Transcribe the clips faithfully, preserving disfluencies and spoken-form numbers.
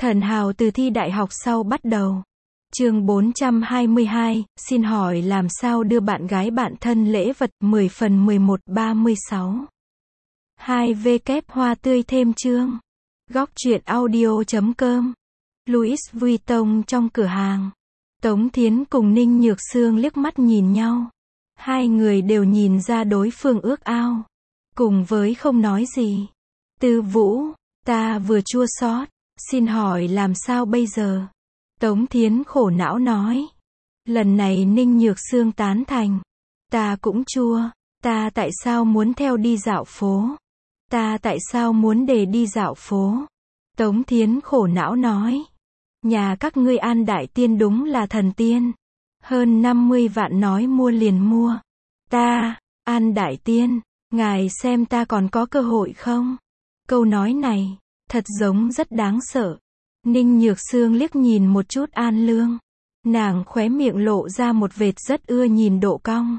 Thần hào từ thi đại học sau bắt đầu. Chương bốn trăm hai mươi hai, xin hỏi làm sao đưa bạn gái bạn thân lễ vật, mười phần mười một ba mươi sáu. hai w kép hoa tươi thêm chương. Góc truyện audio chấm com. Louis Vuitton trong cửa hàng. Tống Thiến cùng Ninh Nhược Sương liếc mắt nhìn nhau. Hai người đều nhìn ra đối phương ước ao. Cùng với không nói gì. Tư Vũ, ta vừa chua xót, xin hỏi làm sao bây giờ? Tống Thiến khổ não nói. Lần này Ninh Nhược Sương tán thành. Ta cũng chua, ta tại sao muốn theo đi dạo phố? Ta tại sao muốn để đi dạo phố? Tống Thiến khổ não nói. Nhà các ngươi An Đại Tiên đúng là thần tiên. Hơn năm mươi vạn nói mua liền mua. Ta, An Đại Tiên, ngài xem ta còn có cơ hội không? Câu nói này, thật giống rất đáng sợ. Ninh Nhược Sương liếc nhìn một chút An Lương. Nàng khóe miệng lộ ra một vệt rất ưa nhìn độ cong.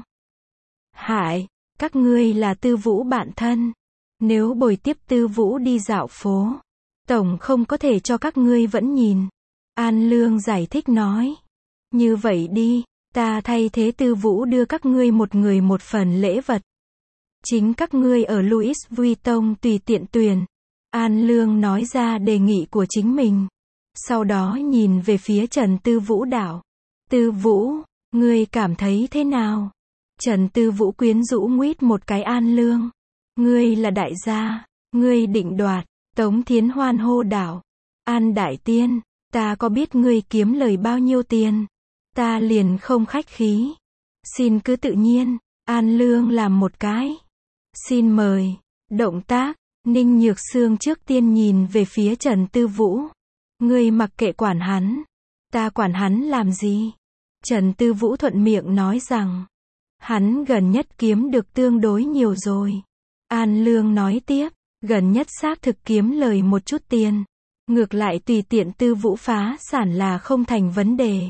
Hại, các ngươi là Tư Vũ bạn thân. Nếu bồi tiếp Tư Vũ đi dạo phố, tổng không có thể cho các ngươi vẫn nhìn. An Lương giải thích nói. Như vậy đi, ta thay thế Tư Vũ đưa các ngươi một người một phần lễ vật. Chính các ngươi ở Louis Vuitton tùy tiện tuyển. An Lương nói ra đề nghị của chính mình. Sau đó nhìn về phía Trần Tư Vũ đảo. Tư Vũ, ngươi cảm thấy thế nào? Trần Tư Vũ quyến rũ nguýt một cái An Lương. Ngươi là đại gia, ngươi định đoạt. Tống Thiến hoan hô đảo. An Đại Tiên, ta có biết ngươi kiếm lời bao nhiêu tiền? Ta liền không khách khí. Xin cứ tự nhiên. An Lương làm một cái. Xin mời. Động tác. Ninh Nhược Sương trước tiên nhìn về phía Trần Tư Vũ. Ngươi mặc kệ quản hắn. Ta quản hắn làm gì? Trần Tư Vũ thuận miệng nói rằng. Hắn gần nhất kiếm được tương đối nhiều rồi. An Lương nói tiếp. Gần nhất xác thực kiếm lời một chút tiền. Ngược lại tùy tiện Tư Vũ phá sản là không thành vấn đề.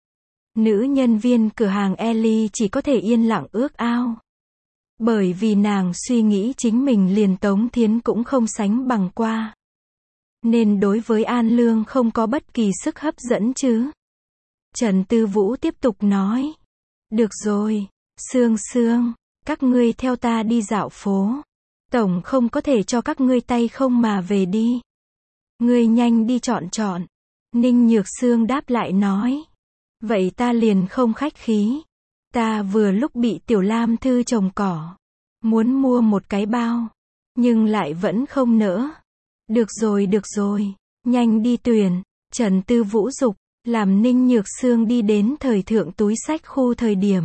Nữ nhân viên cửa hàng Ellie chỉ có thể yên lặng ước ao. Bởi vì nàng suy nghĩ chính mình liền Tống Thiến cũng không sánh bằng qua. Nên đối với An Lương không có bất kỳ sức hấp dẫn chứ. Trần Tư Vũ tiếp tục nói. Được rồi, Sương Sương, các ngươi theo ta đi dạo phố. Tổng không có thể cho các ngươi tay không mà về đi. Ngươi nhanh đi chọn chọn. Ninh Nhược Sương đáp lại nói. Vậy ta liền không khách khí. Ta vừa lúc bị Tiểu Lam Thư trồng cỏ. Muốn mua một cái bao. Nhưng lại vẫn không nỡ. Được rồi được rồi. Nhanh đi tuyển. Trần Tư Vũ dục. Làm Ninh Nhược Sương đi đến thời thượng túi sách khu thời điểm.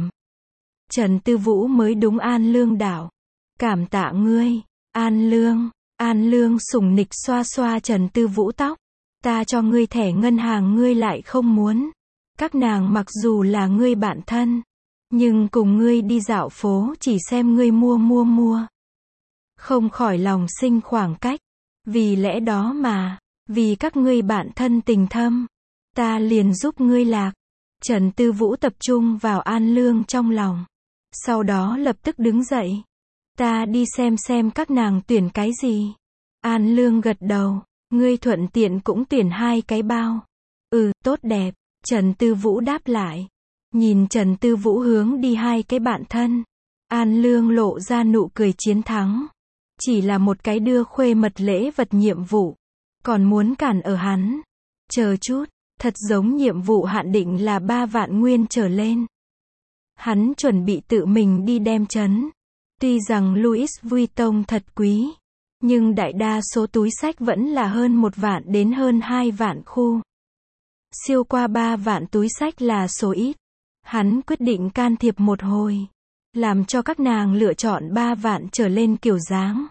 Trần Tư Vũ mới đúng An Lương đảo. Cảm tạ ngươi. An Lương. An Lương sủng nịch xoa xoa Trần Tư Vũ tóc. Ta cho ngươi thẻ ngân hàng ngươi lại không muốn. Các nàng mặc dù là ngươi bạn thân. Nhưng cùng ngươi đi dạo phố chỉ xem ngươi mua mua mua. Không khỏi lòng sinh khoảng cách. Vì lẽ đó mà. Vì các ngươi bạn thân tình thâm. Ta liền giúp ngươi lạc. Trần Tư Vũ tập trung vào An Lương trong lòng. Sau đó lập tức đứng dậy. Ta đi xem xem các nàng tuyển cái gì. An Lương gật đầu. Ngươi thuận tiện cũng tuyển hai cái bao. Ừ, tốt đẹp. Trần Tư Vũ đáp lại. Nhìn Trần Tư Vũ hướng đi hai cái bạn thân. An Lương lộ ra nụ cười chiến thắng. Chỉ là một cái đưa khuê mật lễ vật nhiệm vụ. Còn muốn cản ở hắn. Chờ chút, thật giống nhiệm vụ hạn định là ba vạn nguyên trở lên. Hắn chuẩn bị tự mình đi đem chấn. Tuy rằng Louis Vuitton thật quý. Nhưng đại đa số túi sách vẫn là hơn một vạn đến hơn hai vạn khu. Siêu qua ba vạn túi sách là số ít. Hắn quyết định can thiệp một hồi. Làm cho các nàng lựa chọn ba vạn trở lên kiểu dáng.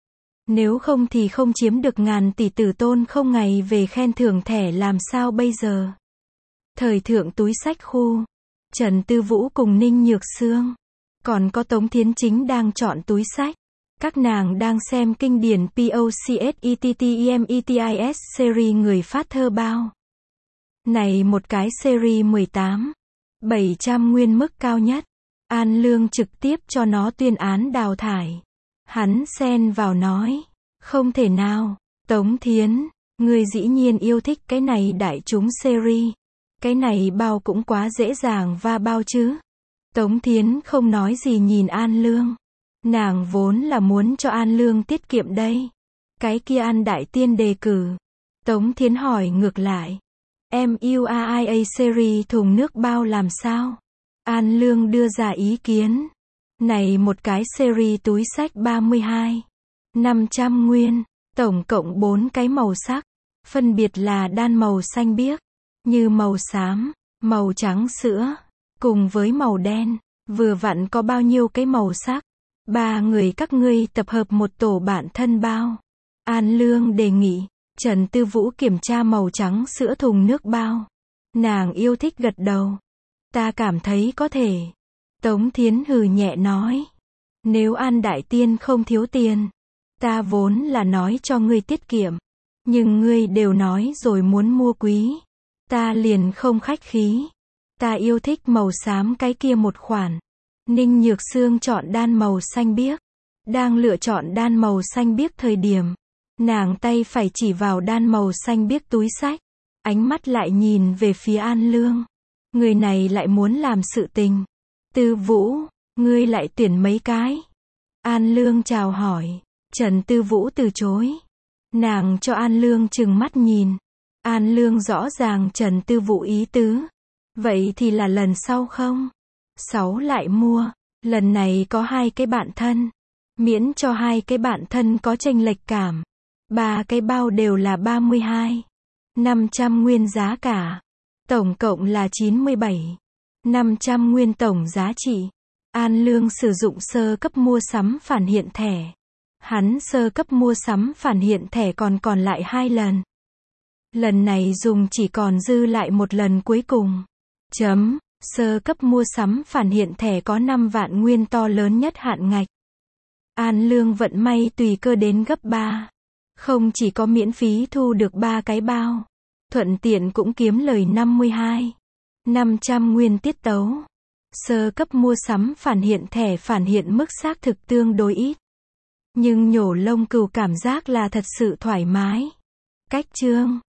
Nếu không thì không chiếm được ngàn tỷ tử tôn không ngày về khen thưởng thẻ làm sao bây giờ. Thời thượng túi sách khu. Trần Tư Vũ cùng Ninh Nhược Sương. Còn có Tống Thiến chính đang chọn túi sách. Các nàng đang xem kinh điển Pocketmetis series người phát thơ bao. Này một cái series mười tám. bảy trăm nguyên mức cao nhất. An Lương trực tiếp cho nó tuyên án đào thải. Hắn xen vào nói. Không thể nào. Tống Thiến. Ngươi dĩ nhiên yêu thích cái này đại chúng series. Cái này bao cũng quá dễ dàng va bao chứ. Tống Thiến không nói gì nhìn An Lương. Nàng vốn là muốn cho An Lương tiết kiệm đây. Cái kia An Đại Tiên đề cử. Tống Thiến hỏi ngược lại. Em yêu a i a series thùng nước bao làm sao? An Lương đưa ra ý kiến. Này một cái series túi xách ba mươi hai. năm trăm nguyên. Tổng cộng bốn cái màu sắc. Phân biệt là đan màu xanh biếc, như màu xám, màu trắng sữa, cùng với màu đen. Vừa vặn có bao nhiêu cái màu sắc? Ba người các ngươi tập hợp một tổ bạn thân bao. An Lương đề nghị. Trần Tư Vũ kiểm tra màu trắng sữa thùng nước bao. Nàng yêu thích gật đầu. Ta cảm thấy có thể. Tống Thiến hừ nhẹ nói. Nếu An Đại Tiên không thiếu tiền, ta vốn là nói cho ngươi tiết kiệm. Nhưng ngươi đều nói rồi muốn mua quý. Ta liền không khách khí. Ta yêu thích màu xám cái kia một khoản. Ninh Nhược Sương chọn đan màu xanh biếc. Đang lựa chọn đan màu xanh biếc thời điểm, nàng tay phải chỉ vào đan màu xanh biếc túi xách. Ánh mắt lại nhìn về phía An Lương. Người này lại muốn làm sự tình. Tư Vũ, ngươi lại tuyển mấy cái? An Lương chào hỏi. Trần Tư Vũ từ chối. Nàng cho An Lương chừng mắt nhìn. An Lương rõ ràng Trần Tư Vũ ý tứ. Vậy thì là lần sau không? Sáu lại mua. Lần này có hai cái bạn thân. Miễn cho hai cái bạn thân có chênh lệch cảm. Ba cái bao đều là ba mươi hai. năm trăm nguyên giá cả. Tổng cộng là chín mươi bảy. năm trăm nguyên tổng giá trị. An Lương sử dụng sơ cấp mua sắm phản hiện thẻ. Hắn sơ cấp mua sắm phản hiện thẻ còn còn lại hai lần. Lần này dùng chỉ còn dư lại một lần cuối cùng. Chấm. Sơ cấp mua sắm phản hiện thẻ có năm vạn nguyên to lớn nhất hạn ngạch. An Lương vận may tùy cơ đến gấp ba. Không chỉ có miễn phí thu được ba cái bao, thuận tiện cũng kiếm lời năm mươi hai. năm trăm nguyên tiết tấu. Sơ cấp mua sắm phản hiện thẻ phản hiện mức xác thực tương đối ít. Nhưng nhổ lông cừu cảm giác là thật sự thoải mái. Cách chương